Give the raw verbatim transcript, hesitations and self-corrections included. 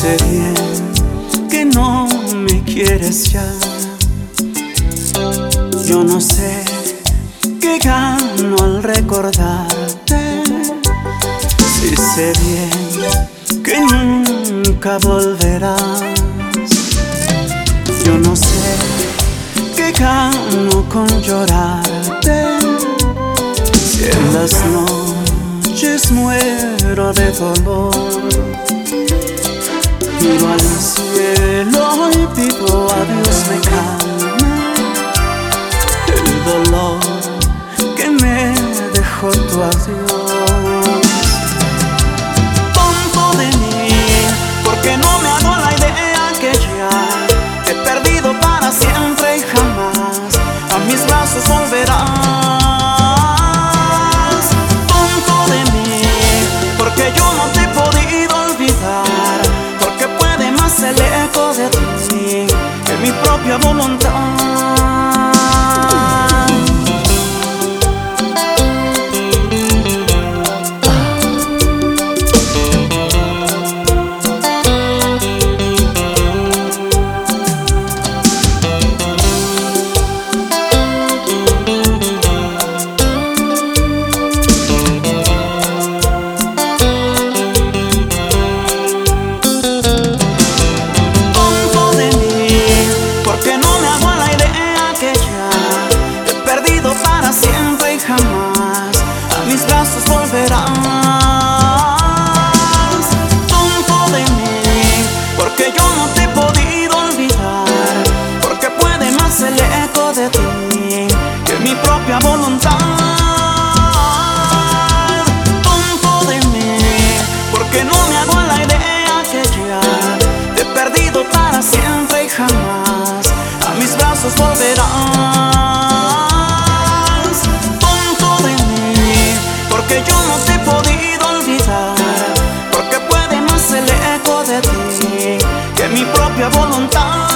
sé bien que no me quieres ya. Yo no sé qué gano al recordarte. Sí sé bien que nunca volverás. Yo no sé qué gano con llorarte. Si en las noches muero de dolor, miro al cielo y pido a Dios me calme el dolor que me dejó tu adiós. Tonto de mí, porque no me hago la idea que ya te he perdido para siempre y jamás a mis brazos volverás. Tonto de mí, porque yo no te he podido olvidar, porque puede más el eco de ti que mi propia voluntad. Siempre y jamás a mis brazos volverás. Tonto de mí, porque yo no te he podido olvidar, porque puede más el eco de ti que mi propia voluntad. Tonto de mí, porque no me hago la idea que ya te he perdido para siempre y jamás a mis brazos volverás. Porque yo no te he podido olvidar, porque puede más el eco de ti que mi propia voluntad.